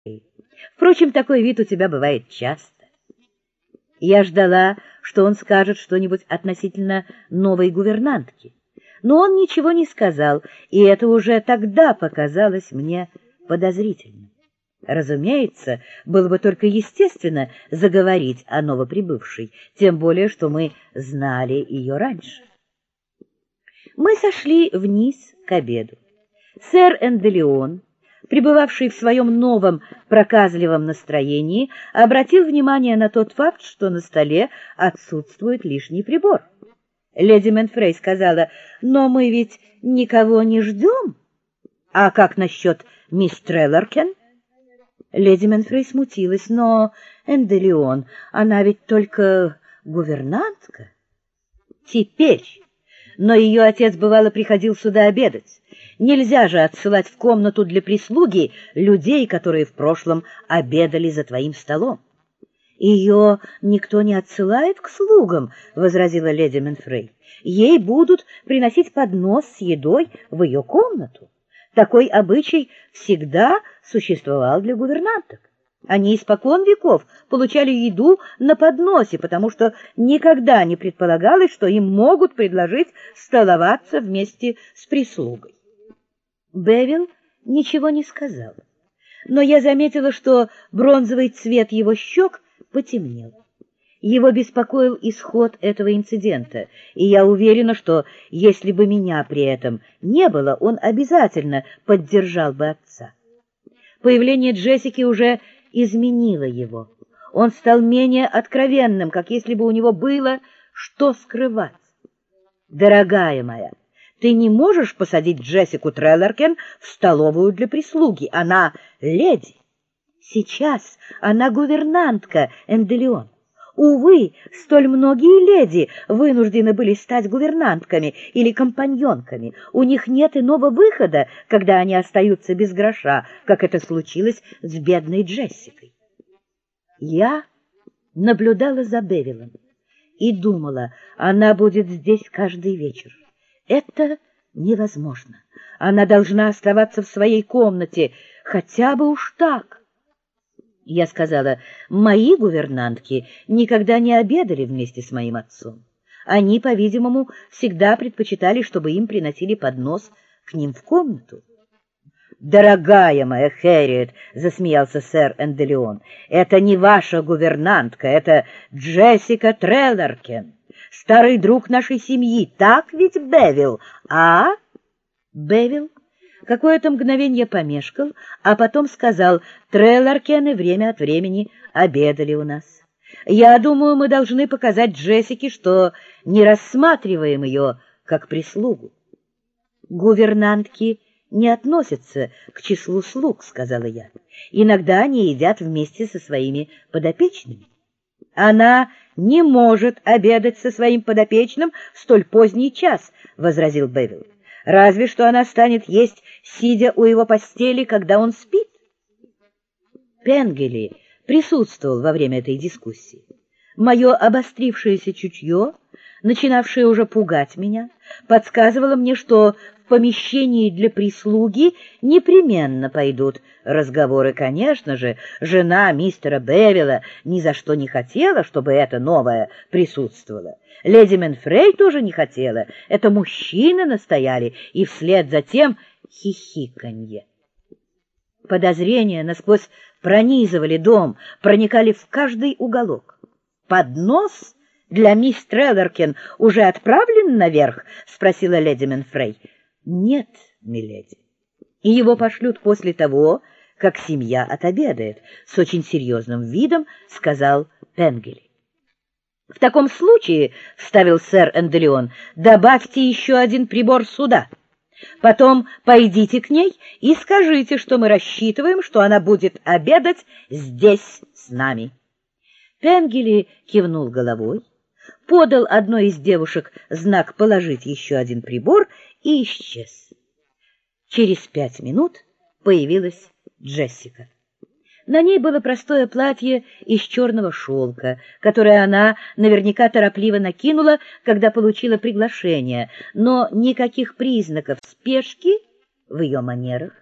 Впрочем, такой вид у тебя бывает часто. Я ждала, что он скажет что-нибудь относительно новой гувернантки, но он ничего не сказал, и это уже тогда показалось мне подозрительным. Разумеется, было бы только естественно заговорить о новоприбывшей, тем более, что мы знали ее раньше. Мы сошли вниз к обеду. Сэр Энделеон, пребывавший в своем новом проказливом настроении, обратил внимание на тот факт, что на столе отсутствует лишний прибор. Леди Менфрей сказала: «Но мы ведь никого не ждем. А как насчет мисс Трелларкен?» Леди Менфрей смутилась. «Но, Энделеон, она ведь только гувернантка». «Теперь. Но ее отец, бывало, приходил сюда обедать. Нельзя же отсылать в комнату для прислуги людей, которые в прошлом обедали за твоим столом». «Ее никто не отсылает к слугам», — возразила леди Менфрей. «Ей будут приносить поднос с едой в ее комнату. Такой обычай всегда существовал для гувернанток. Они испокон веков получали еду на подносе, потому что никогда не предполагалось, что им могут предложить столоваться вместе с прислугой». Бевил ничего не сказал, но я заметила, что бронзовый цвет его щек потемнел. Его беспокоил исход этого инцидента, и я уверена, что если бы меня при этом не было, он обязательно поддержал бы отца. Появление Джессики уже изменило его. Он стал менее откровенным, как если бы у него было что скрывать. «Дорогая моя, ты не можешь посадить Джессику Трелларкен в столовую для прислуги. Она леди. Сейчас она гувернантка, Энделеон. Увы, столь многие леди вынуждены были стать гувернантками или компаньонками. У них нет иного выхода, когда они остаются без гроша, как это случилось с бедной Джессикой». Я наблюдала за Бевилом и думала, она будет здесь каждый вечер. Это невозможно. Она должна оставаться в своей комнате, хотя бы уж так. Я сказала: «Мои гувернантки никогда не обедали вместе с моим отцом. Они, по-видимому, всегда предпочитали, чтобы им приносили поднос к ним в комнату». «Дорогая моя Хэрриет», — засмеялся сэр Энделеон, — «это не ваша гувернантка, это Джессика Трелларкен, старый друг нашей семьи. Так ведь, Бевил, а?» Бевил какое-то мгновенье помешкал, а потом сказал: «Трелларкены время от времени обедали у нас. Я думаю, мы должны показать Джессике, что не рассматриваем ее как прислугу». «Гувернантки не относятся к числу слуг», — сказала я. «Иногда они едят вместе со своими подопечными». «Она не может обедать со своим подопечным в столь поздний час», — возразил Бевил. «Разве что она станет есть, сидя у его постели, когда он спит». Пенгелли присутствовал во время этой дискуссии. Мое обострившееся чутье, начинавшее уже пугать меня, подсказывало мне, что в помещении для прислуги непременно пойдут разговоры. Конечно же, жена мистера Бевила ни за что не хотела, чтобы эта новая присутствовала. Леди Менфрей тоже не хотела. Это мужчины настояли, и вслед за тем хихиканье. Подозрения насквозь пронизывали дом, проникали в каждый уголок. «Поднос для мисс Трелларкен уже отправлен наверх?» — спросила леди Менфрей. «Нет, миледи. И его пошлют после того, как семья отобедает», — с очень серьезным видом сказал Пенгелли. «В таком случае, — вставил сэр Энделеон, — добавьте еще один прибор сюда. Потом пойдите к ней и скажите, что мы рассчитываем, что она будет обедать здесь с нами». Пенгелли кивнул головой, подал одной из девушек знак положить еще один прибор и исчез. Через 5 минут появилась Джессика. На ней было простое платье из черного шелка, которое она наверняка торопливо накинула, когда получила приглашение, но никаких признаков спешки в ее манерах